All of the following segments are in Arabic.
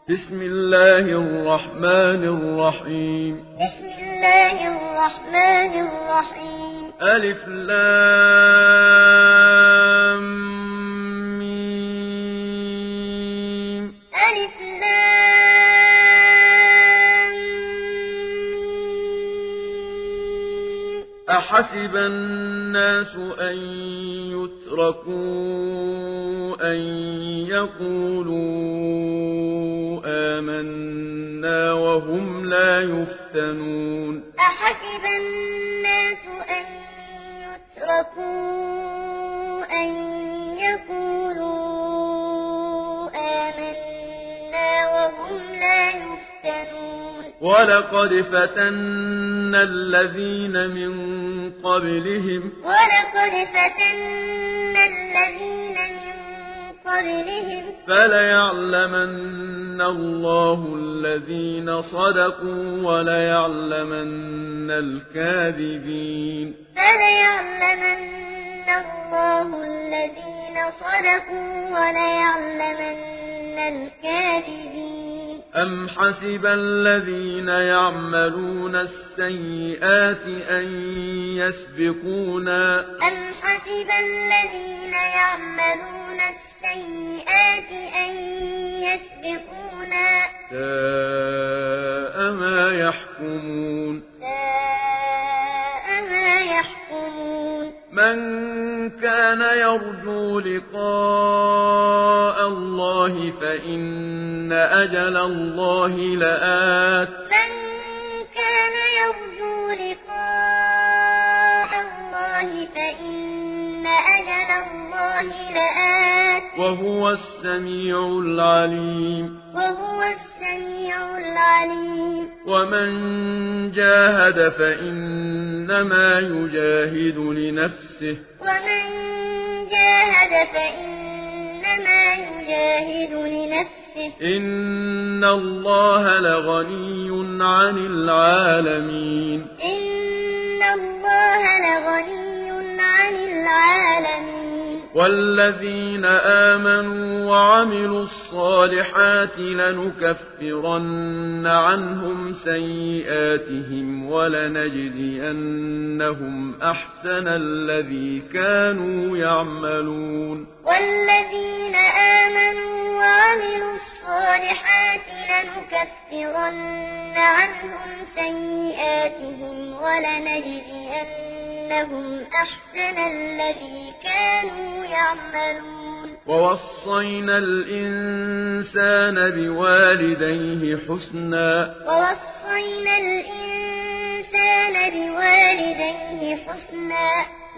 بسم الله الرحمن الرحيم. بسم الله الرحمن الرحيم. ألف لام ميم. ألف لام ميم. أحسب الناس أن يتركوا أن يقولوا آمنا وهم لا يفتنون. أحسب الناس أن يتركوا أن يقولوا آمنا وهم لا يفتنون. ولقد فتنا الذين من قبلهم. ولقد فتنا الذين من قبلهم. فليعلمن الله الذين صدقوا وليعلمن الكاذبين. فليعلمن الله الذين صدقوا وليعلمن الكاذبين. أم حسب الذين يعملون السيئات أن يسبقونا. أم حسب الذين يعملون السيئات أن يسبقونا. ساء ما يحكمون. ساء ما يحكمون. من كان يرجو لقاء الله فإن أجل الله لآت. من كان يرجو لقاء الله فإن أجل الله لآت. وهو السميع العليم. وهو السميع العليم. ومن جاهد فإنما يجاهد لنفسه. ومن جاهد فإنما يجاهد لنفسه. إن الله لغني عن العالمين. إن الله لغني عن العالمين. والذين آمنوا وعملوا الصالحات لنكفرن عنهم سيئاتهم ولنجزينهم أحسن الذي كانوا يعملون. والذين آمنوا وعملوا الصالحات لنكفرن عنهم سيئاتهم ولنجزينهم أحسن الذي كانوا يعملون. ووصينا الإنسان بوالديه حسنا. ووصينا الإنسان بوالديه حسنا.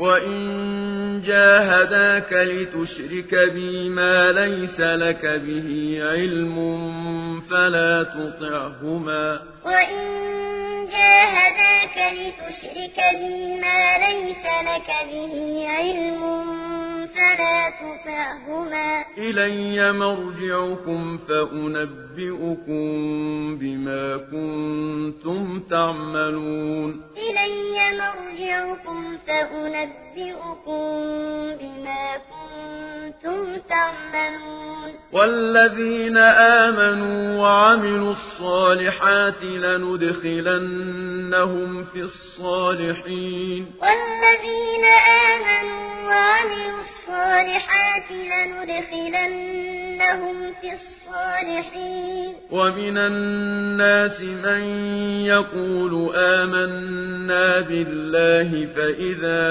وإن جاهداك لتشرك بي ما ليس لك به علم فلا تطعهما. وإن جاهداك لتشرك بي ما ليس لك به علم فلا تطعهما. إلي مرجعكم فأنبئكم بما كنتم تعملون. إلي مرجعكم فأنبئكم بما كنتم تعملون. والذين آمنوا وعملوا الصالحات لندخلنهم في الصالحين. والذين آمنوا وعملوا الصالحات لندخلنهم في الصالحين. ومن الناس من يقول آمنا بالله فإذا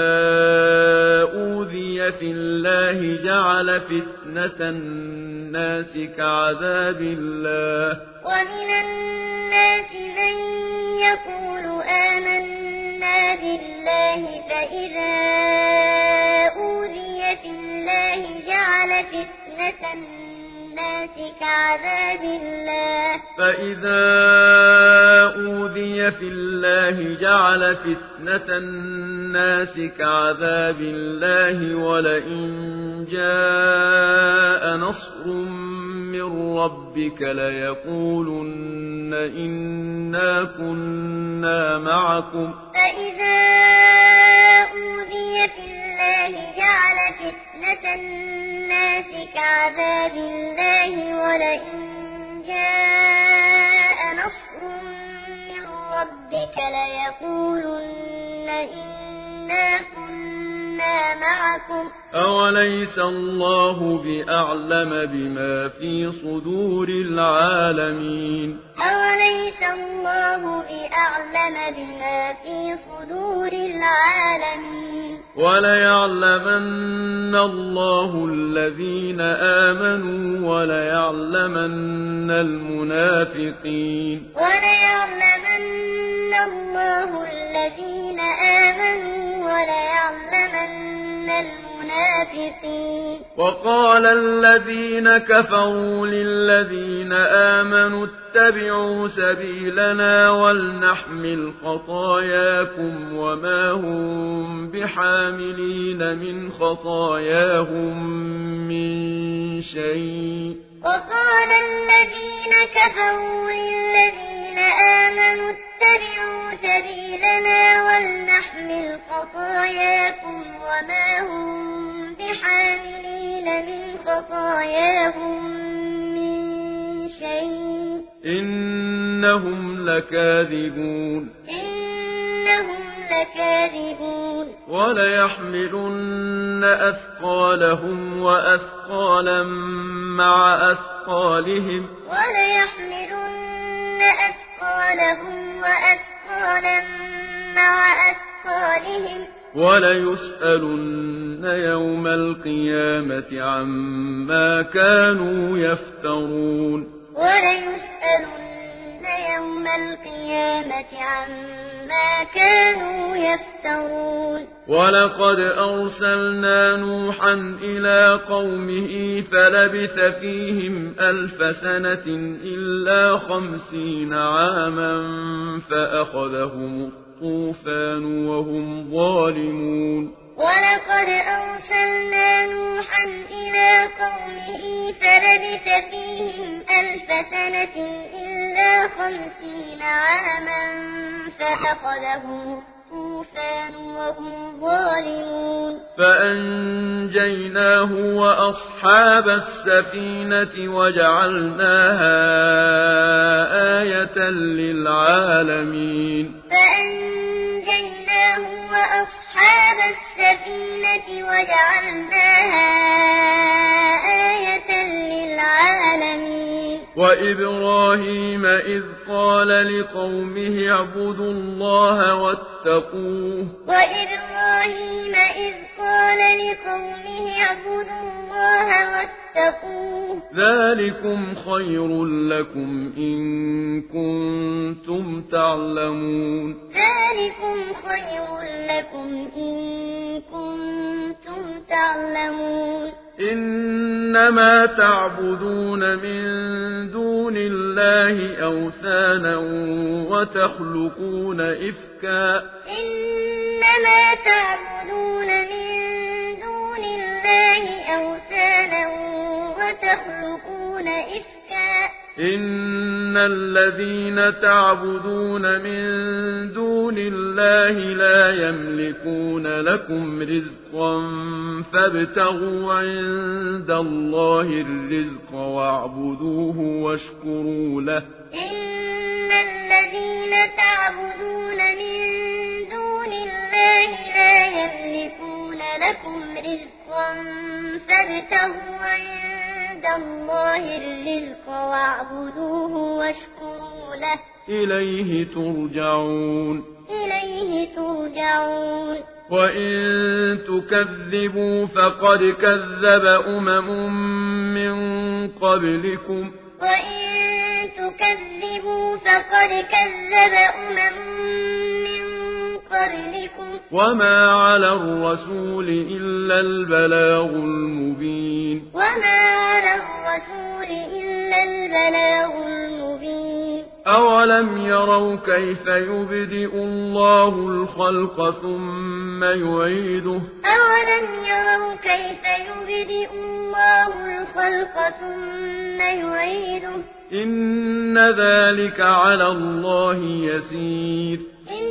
أوذي في الله جعل فتنة الناس كعذاب الله. ومن الناس من يقول آمنا بالله فإذا أوذي في الله جعل فتنة الناس كعذاب الله. فإذا أوذي في الله جعل فتنة الناس كعذاب الله ولئن جاء نصر من ربك ليقولن إنا كنا معكم. فإذا أوذي في الله جعل فتنة الناس كعذاب الله ولئن جاء ربك ليقولن إنا كنا معكم أوليس الله بأعلم بما في صدور العالمين أوليس الله بأعلم بما في صدور العالمين وليعلمن الله الذين آمنوا وليعلمن المنافقين وليعلمن الله الذين آمنوا وليعلمن المنافقين وقال الذين كفروا للذين آمنوا اتبعوا سبيلنا ولنحمل خطاياكم وما هم بحاملين من خطاياهم من شيء وقال الذين كفروا للذين آمنوا اتبعوا سبيلنا ولنحمل خطاياكم وما هم بحاملين من خطاياهم من شيء إنهم لكاذبون وليحملن أثقالهم وأثقالا مع أثقالهم وليسألن يوم القيامة عما كانوا يفترون ولقد أرسلنا نوحا إلى قومه فلبث فيهم 1000 سنة إلا 50 عاما فأخذهم الطوفان وهم ظالمون ولقد أرسلنا نوحا إلى قومه فلبث فيهم 1000 سنة إلا 50 عاما فأخذهم الطوفان وهم ظالمون فأنجيناه وأصحاب السفينة وجعلناها آية للعالمين فأنجيناه وأصحاب السفينة وجعلناها آية للعالمين وإبراهيم إذ قال لقومه اعبدوا الله واتقوه ذلكم خير لكم إن كنتم تعلمون إنما تعبدون من دون الله أوثانا وتخلقون إفكا إن الذين تعبدون من دون الله لا يملكون لكم رزقا فابتغوا عند الله الرزق واعبدوه واشكروا له إن الذين تعبدون من دون الله لا يملكون لكم رزقا فابتغوا عند الله الرزق واعبدوه واشكروا له إليه ترجعون وإن تكذبوا فقد كذب من قبلكم وما على الرسول إلا البلاغ المبين أولم يروا كيف يبدئ الله الخلق ثم يعيده إن ذلك على الله يسير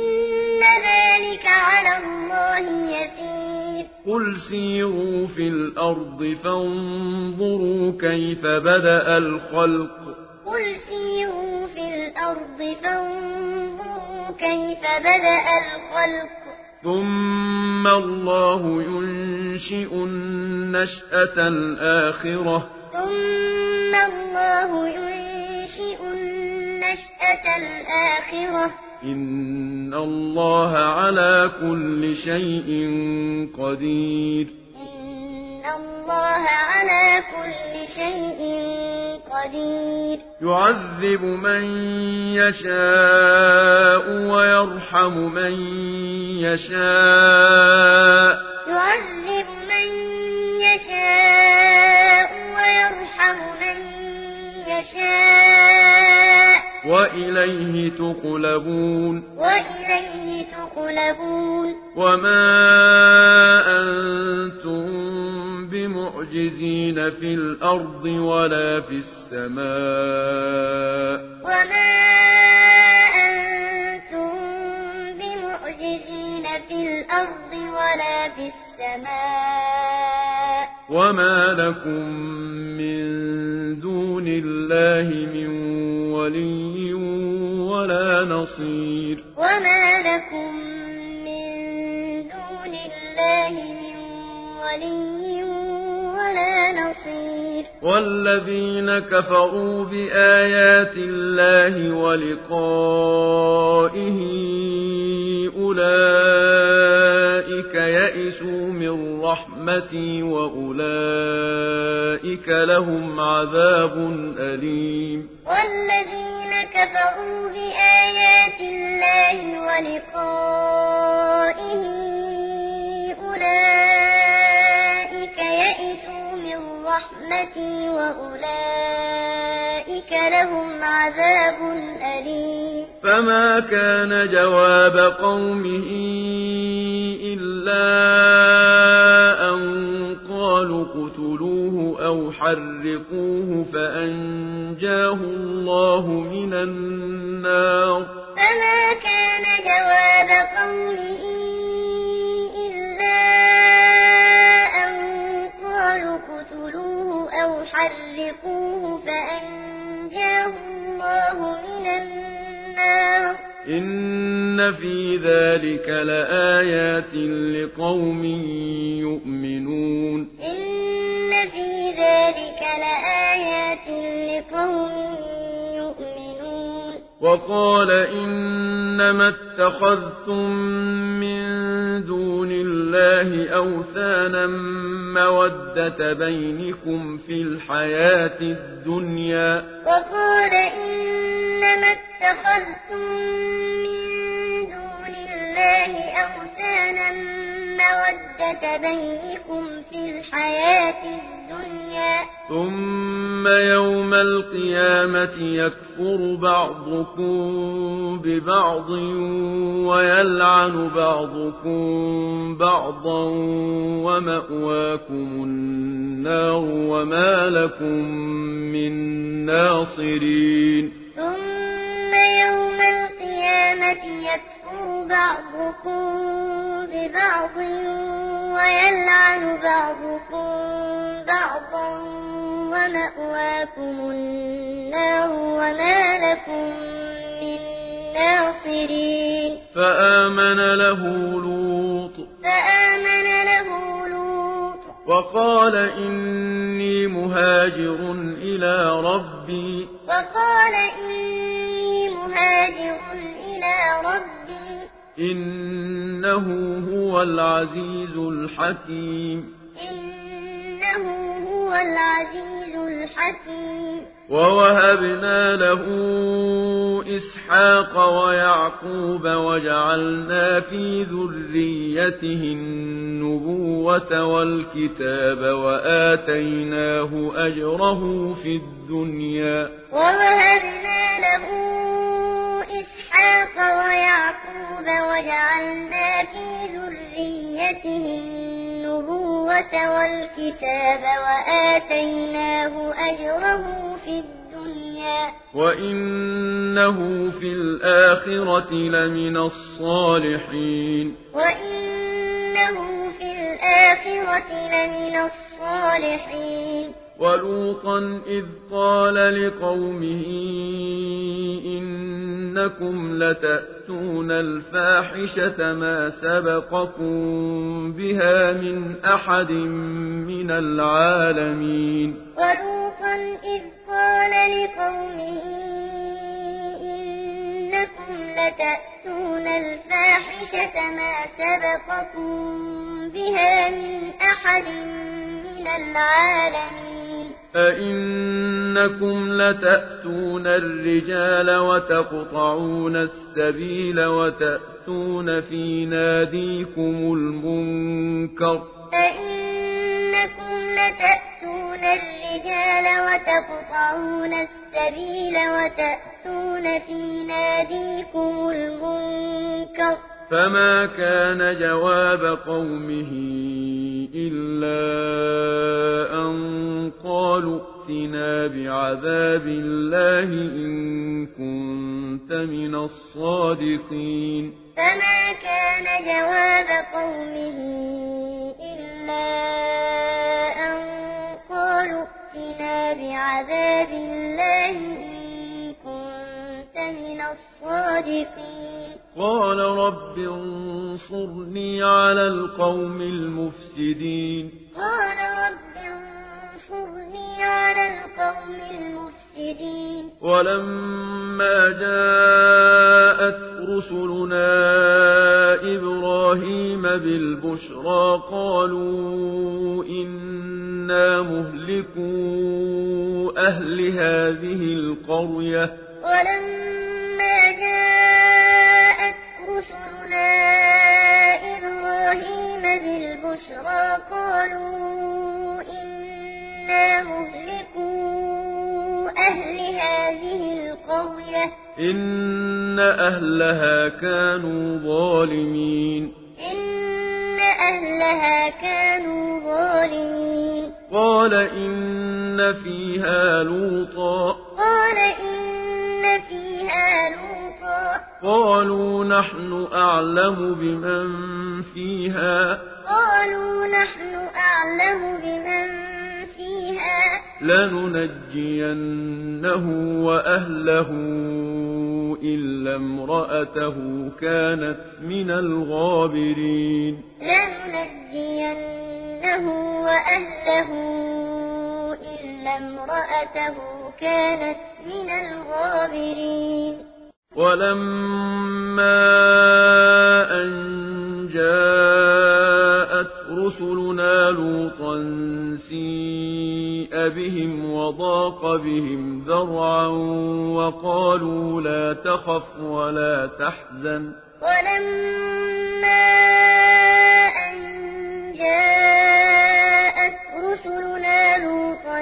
قل سيروا في الأرض فانظروا كيف بدأ الخلق كيف بدأ الخلق ثم الله ينشئ النشأة الآخرة ثم الله ينشئ النشأة الآخرة إن الله على كل شيء قدير إن الله على كل شيء قدير يعذب من يشاء ويرحم من يشاء يعذب من يشاء ويرحم من يشاء وإليه تقلبون وإليه تقلبون وما أنتم بمعجزين في الأرض ولا في السماء وما أنتم بمعجزين في الأرض ولا في السماء وما لكم من دون الله من ولي ولا نصير وما لكم من دون الله من ولي ولا نصير والذين كفروا بآيات الله ولقائه أولئك يئسوا من رحمتي وأولئك لهم عذاب أليم والذين كفروا بآيات الله ولقائه أولئك يئسوا من رحمتي وأولئك لهم عذاب أليم فما كان جواب قومه إلا أن قالوا اقتلوه أو حرقوه فأنجاه الله من النار فما كان جواب قومه إلا أن قالوا اقتلوه أو حرقوه فأنجاه الله من النار إن في ذلك لآيات لقوم يؤمنون إن في ذلك لآيات لقوم يؤمنون وقال إنما اتخذتم من دون الله أوثانا مودة بينكم في الحياة الدنيا وقال إنما اتخذتم من دون الله أوثانا مودة بينكم في الحياة الدنيا ثم يوم القيامة يكفر بعضكم ببعض ويلعن بعضكم بعضا ومأواكم النار وما لكم من ناصرين ثم يوم القيامة يكفر بعضكم ببعض ويلعن بعضكم بعضا ومأواكم النار وما لكم من ناصرين فآمن له لوط وقال إني مهاجر إلى ربي إنه هو العزيز الحكيم ووهبنا له إسحاق ويعقوب وجعلنا في ذريته النبوة والكتاب وآتيناه أجره في الدنيا ووهبنا له إسحاق ويعقوب وجعلنا في ذريته النبوة والكتاب وآتيناه أجره في الدنيا وإنه في الآخرة لمن الصالحين ولوطا إذ قال لقومه أئنكم لتأتون الفاحشة ما سبقكم بها من أحد من العالمين ولوطا إذ قال لقومه إنكم لتأتون الفاحشة ما سبقكم بها من أحد من العالمين أئنكم لتأتون الرجال وتقطعون السبيل وتأتون في ناديكم المنكر أئنكم لتأتون الرجال وتقطعون السبيل وتأتون في ناديكم المنكر فما كان جواب قومه إلا أن قالوا ائتنا بعذاب الله إن كنت من الصادقين فما كان جواب قومه إلا أن قالوا ائتنا بعذاب الله إن كنت من الصادقين قال رب انصرني على القوم المفسدين قال رب انصرني على القوم المفسدين ولما جاءت رسلنا إبراهيم بالبشرى قالوا إنا مهلكو أهل هذه القرية ولما جاءت رسلنا إبراهيم بالبشرى قالوا إنا مهلكو أهل هذه القرية إن أهلها كانوا ظالمين قال إن فيها لوطا قالوا نحن أعلم بمن فيها لننجينه وأهله إلا امرأته كانت من الغابرين ولما أن جاءت رسلنا لوطا سيء بهم وضاق بهم ذرعا وقالوا لا تخف ولا تحزن ولما أن جاءت رسلنا لوطا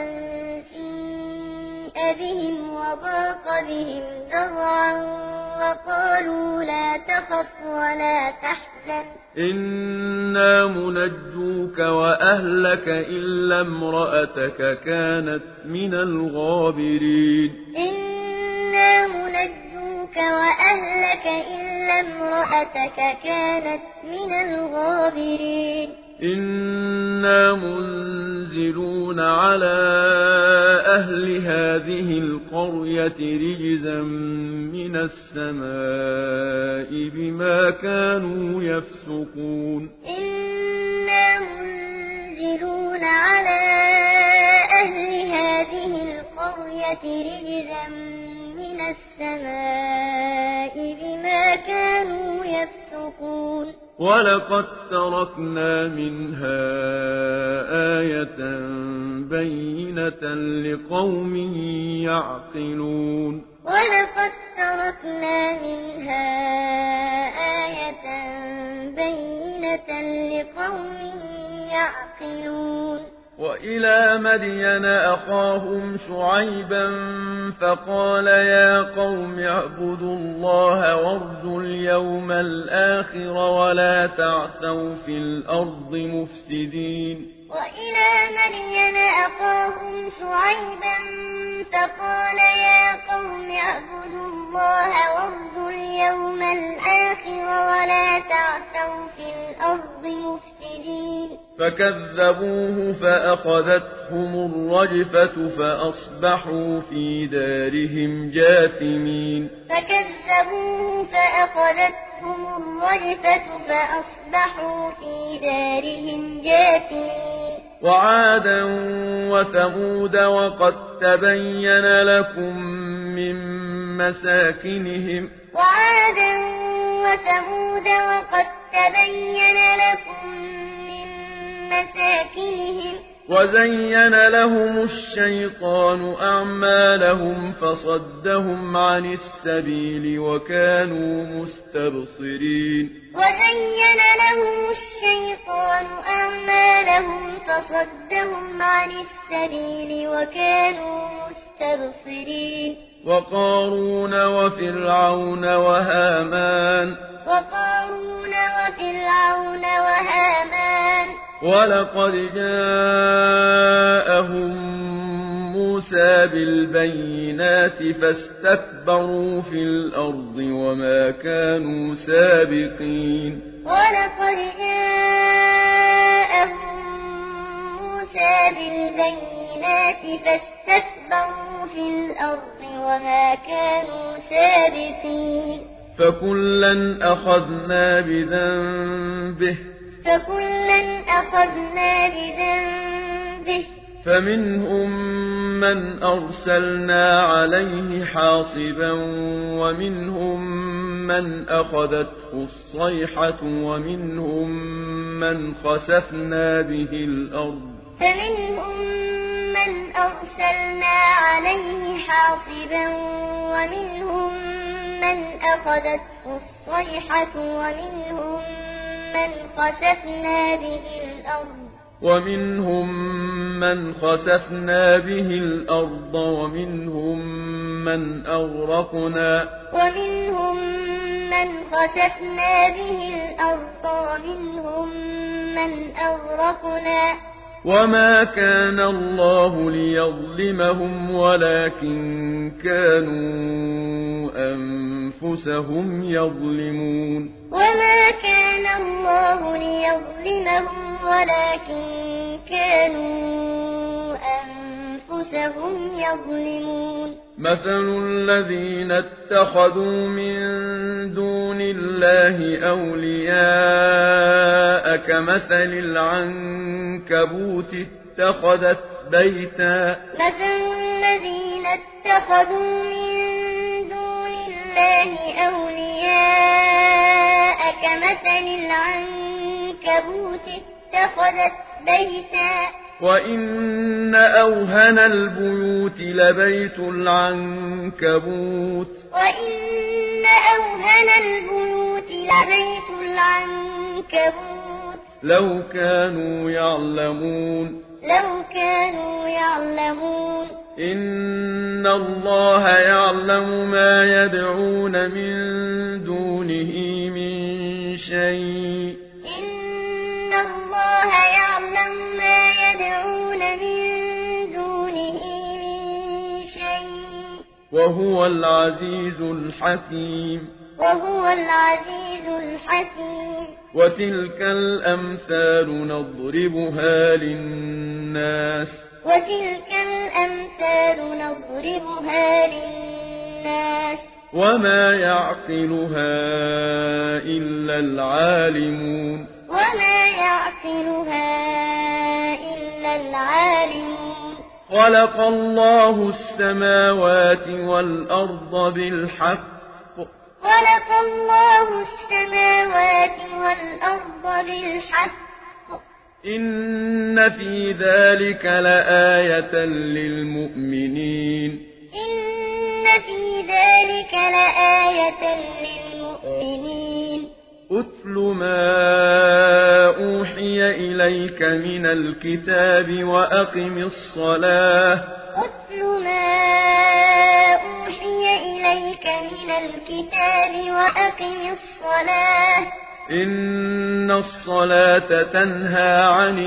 سيء بهم وضاق بهم ذرعا وقالوا لا تخف ولا تحزن إنا منجوك وأهلك إلا امرأتك كانت من الغابرين إنا منجوك وأهلك إلا امرأتك كانت من الغابرين إنا منزلون على أهل هذه القرية رجزا من السماء بما كانوا يفسقون إنا منزلون على أهل هذه القرية رجزا من السماء بما كانوا يفسقون ولقد تركنا منها آية بينة لقوم يعقلون ولقد تركنا منها آية بينة لقوم يعقلون وإلى مدين أخاهم شعيبا فقال يا قوم اعبدوا الله وارجوا اليوم الآخر ولا تعثوا في الأرض مفسدين وإلى مدين أخاهم شعيبا فقال يا قوم اعبدوا الله وارجوا اليوم الآخر ولا تعثوا في الأرض مفسدين فكذبوه فأخذتهم الرجفة فأصبحوا في دارهم جاثمين فكذبوه فأخذتهم الرجفة فأصبحوا في دارهم جاثمين وعادا وثمود وقد تبين لكم من مساكنهم وعادا وثمود وقد تبين لكم من مساكنهم وزين لهم الشيطان أعمالهم فصدهم عن السبيل وكانوا مستبصرين وزين لهم الشيطان أعمالهم فصدهم عن السبيل وكانوا مستبصرين وقارون وفرعون وهامان ولقد جاءهم موسى بالبينات فاستكبروا في الأرض وما كانوا سابقين ولقد جاءهم موسى بالبينات فاستكبروا في الأرض وما كانوا سابقين فكلا أخذنا بذنبه فمنهم من أرسلنا عليه حاصبا ومنهم من أخذته الصيحة ومنهم من خسفنا به الأرض ومنهم من أخذته الصيحة ومنهم من خسفنا به الأرض ومنهم من أغرقنا وما كان الله ليظلمهم ولكن كانوا أنفسهم يظلمون وما كان الله ليظلمهم ولكن كانوا أنفسهم يظلمون مثل الذين اتخذوا من دون الله أولياء كمثل العنكبوت اتخذت بيتا وإن أوهن البيوت لبيت العنكبوت لو كانوا يعلمون إن الله يعلم ما يدعون من دونه من شيء وهو العزيز الحكيم وتلك الأمثال نضربها للناس وما يعقلها إلا العالمون خلق الله السماوات والأرض بالحق إن في ذلك لآية للمؤمنين أتل ما أوحي إليك من الكتاب وأقم الصلاة إن الصلاة تنهى عن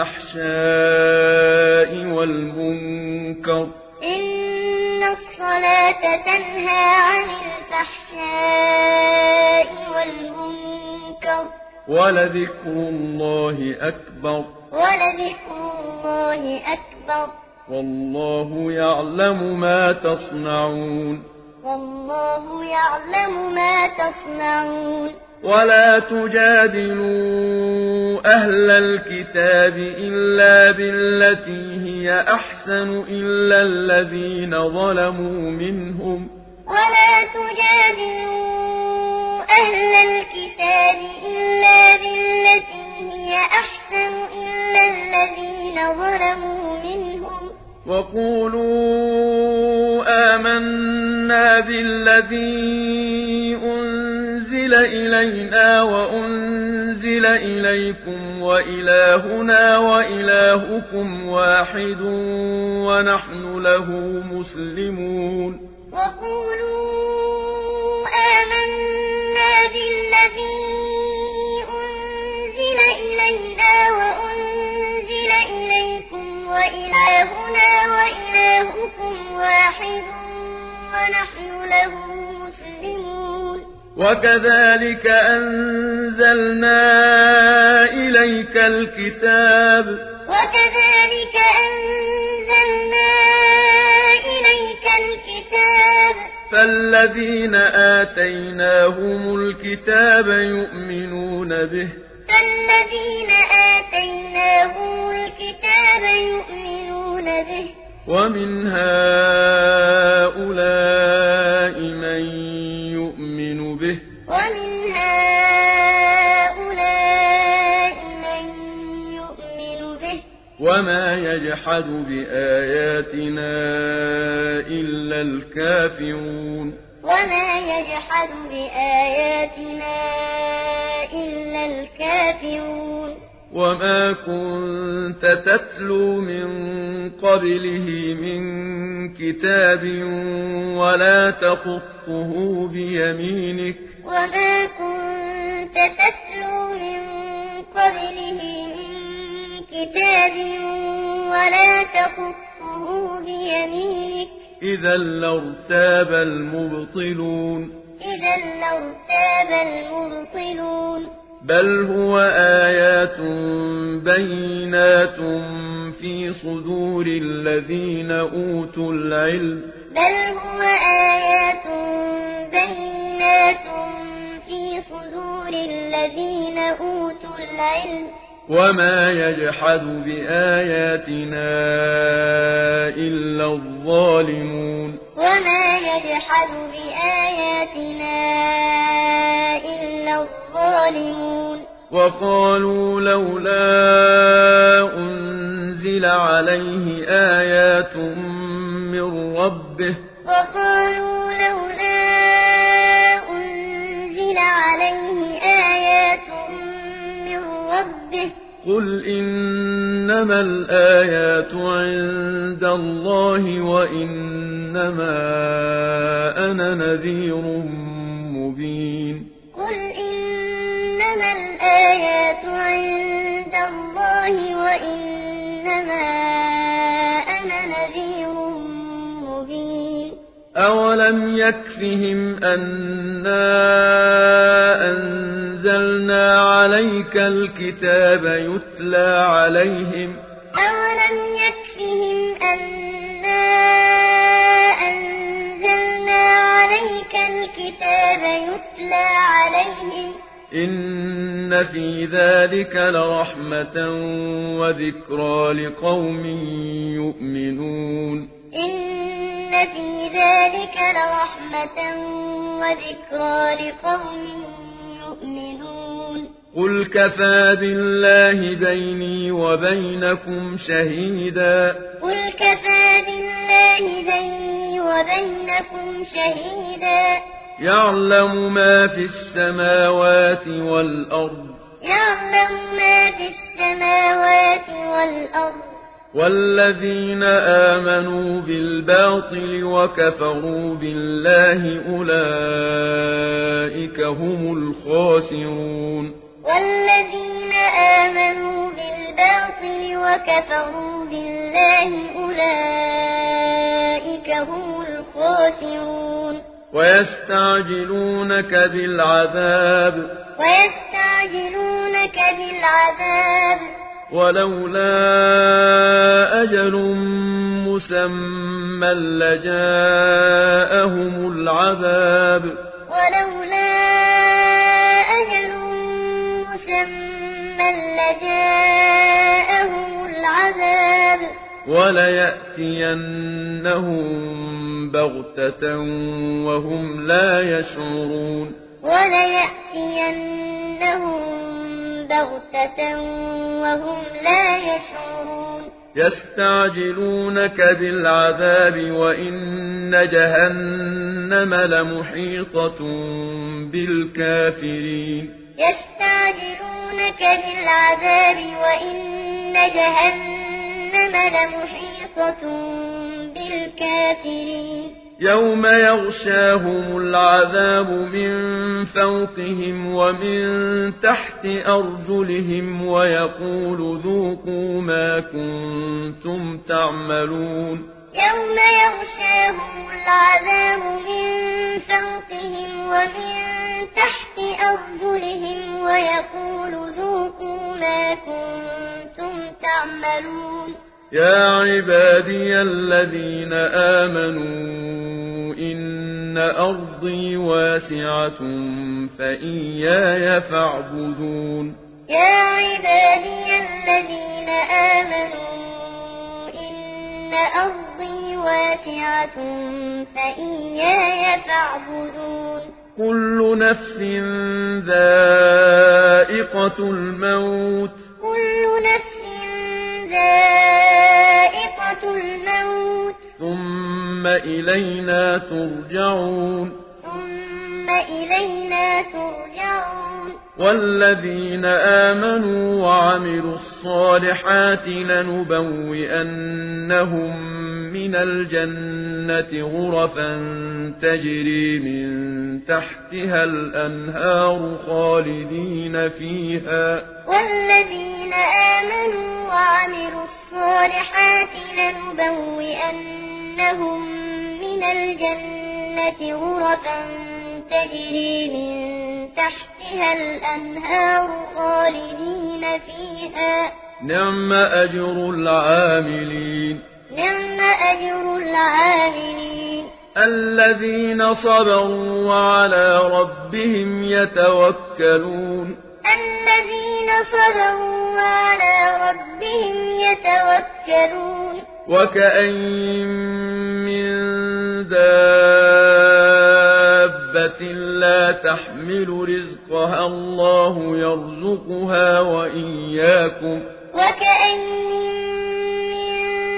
الفحشاء والمنكر ولذكر الله أكبر ولذكر الله أكبر والله يعلم ما تصنعون والله يعلم ما تصنعون ولا تجادلوا أهل الكتاب إلا بالتي هي أحسن إلا الذين ظلموا منهم ولا تجادلوا أهل الكتاب إلا بالتي هي أحسن إلا الذين ظلموا منهم وقولوا آمنا بالذي أنزل إلينا وأنزل إليكم وإلهنا وإلهكم واحد ونحن له مسلمون وقولوا آمنا بالذي أنزل إلينا وأنزل إليكم وإلهنا وإلهكم واحد ونحن له مسلمون وكذلك أنزلنا إليك الكتاب فالذين آتيناهم الكتاب يؤمنون به ومن هؤلاء من يؤمن به وما يجحد بآياتنا إلا الكافرون وما كنت تتلو من قبله من كتاب ولا تخطه بيمينك إذا لارتاب المبطلون بل هو آيات بينات في صدور الذين أوتوا العلم وما يجحد بآياتنا إلا الظالمون وقالوا لولا أنزل عليه آيات من ربه قل إنما الآيات عند الله وإنما أنا نذير مبين أولم يكفهم أنا أنزلنا عليك الكتاب يتلى عليهم إن في ذلك لرحمة وذكرى لقوم يؤمنون قل كفى بالله بيني وبينكم شهيدا يعلم ما في السماوات والأرض والذين آمنوا بالباطل وكفروا بالله أولئك هم الخاسرون ويستعجلونك بالعذاب ولولا أجل مسمى لجاءهم العذاب ولولا أجل مسمى لجاءهم العذاب وليأتينهم بغتة وهم لا يشعرون وليأتينهم بغتة وهم لا يشعرون يستعجلونك بالعذاب وإن جهنم لمحيطة بالكافرين يستعجلونك بالعذاب وإن جهنم لمحيطة بالكافرين يوم يغشاهم العذاب من فوقهم ومن تحت أرجلهم ويقول ذوقوا ما كنتم تعملون يوم يغشاهم العذاب من فوقهم ومن تحت أرجلهم ويقول ذوقوا ما كنتم تعملون يا عبادي الذين آمنوا إن أرضي واسعة فإياي فاعبدون يا عبادي الذين آمنوا إن أرضي واسعة فإياي فاعبدون كل نفس ذائقة الموت كل نفس ذائقة الموت ثم إلينا ترجعون ثم إلينا ترجعون والذين آمنوا وعملوا الصالحات لنبوئنهم من الجنة غرفا تجري من تحتها الأنهار خالدين فيها والذين آمنوا وعملوا الصالحات لنبوئنهم من الجنة غرفا تجري من تحتها الأنهار خالدين فيها نعم أجر العاملين نعم أجر العاملين الذين صبروا وعلى ربهم يتوكلون الذين صبروا وعلى ربهم يتوكلون وكأين من دابة لا تحمل رزقها الله يرزقها وإياكم وكأين من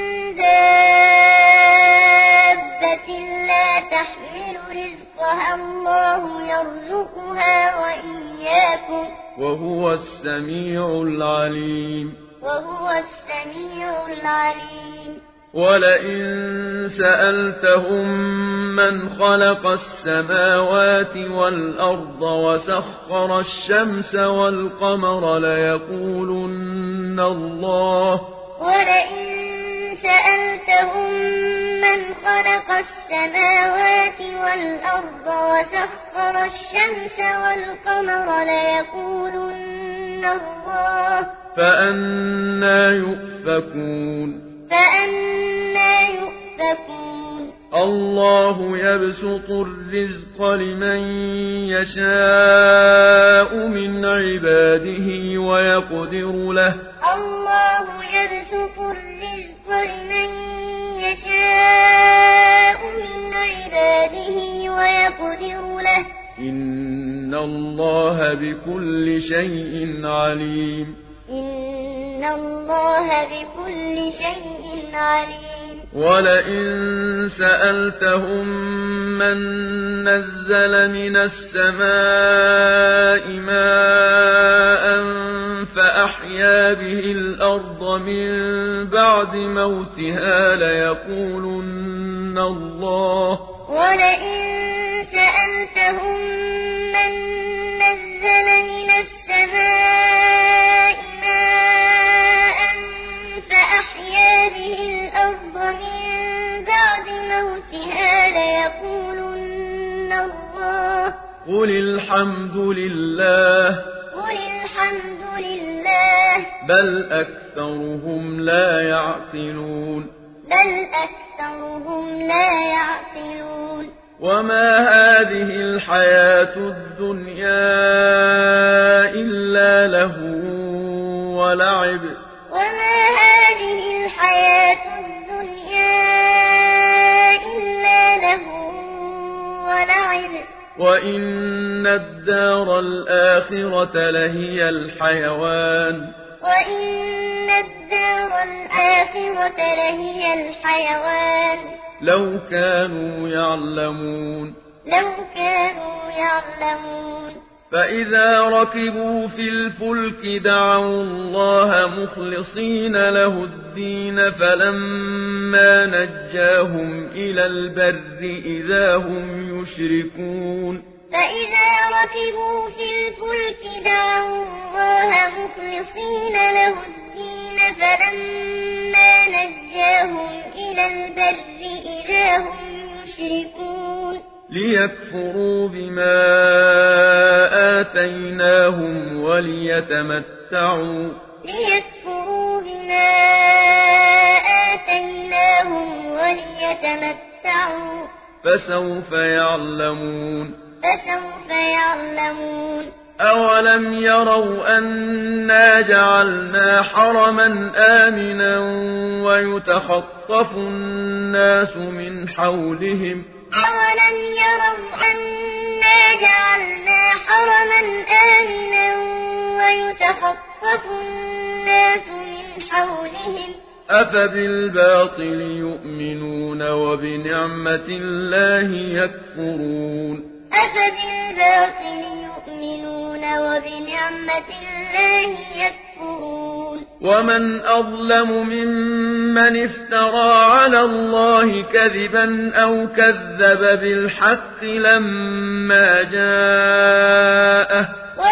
دابة لا تحمل رزقها الله يرزقها وإياكم وهو السميع العليم وهو السميع العليم ولئن سألتهم من خلق السماوات والأرض وسخر الشمس والقمر ليقولن الله ولئن سألتهم من خلق السماوات والأرض وسخر الشمس والقمر ليقولن الله فأنى يؤفكون الله يبسط الرزق لمن يشاء من عباده ويقدر له الله يبسط الرزق لمن يشاء من عباده ويقدر له إن الله بكل شيء عليم إن الله بكل شيء عليم ولئن سألتهم من نزل من السماء ماء فأحيا به الأرض من بعد موتها ليقولن الله ولئن سألتهم من نزل من السماء ماء فأحيا به الأرض من بعد موتها ليقولن الله قل الحمد لله قل وقل الحمد لله بل أكثرهم لا يعقلون وما هذه الحياة الدنيا إلا لهو ولعب وإن الدار الآخرة لهي الحيوان لو كانوا يعلمون فإذا ركبوا في الفلك دعوا الله مخلصين له الدين فلما نجاهم إلى البر إذا هم يشركون فإذا ركبوا في الفلك دعوا الله مخلصين له الدين فلما نجاهم إلى البر إذا هم يشركون ليكفروا بما آتيناهم وليتمتعوا فسوف يعلمون أولم يروا أنا جعلنا حرما آمنا ويتخطف الناس من حولهم أفبالباطل يؤمنون وبنعمة الله يكفرون ومن أظلم ممن افترى على الله كذبا أو كذب بالحق لما جاءه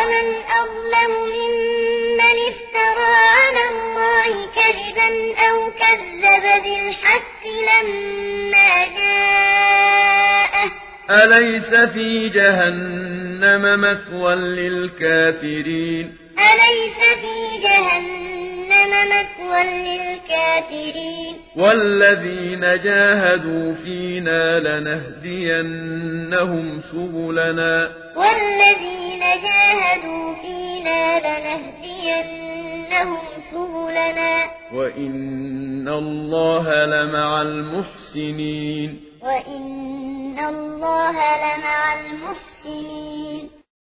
أليس في جهنم مثوى للكافرين والذين جاهدوا فينا لنهدينهم سبلنا وإن الله لمع المحسنين وإن الله لمع المحسنين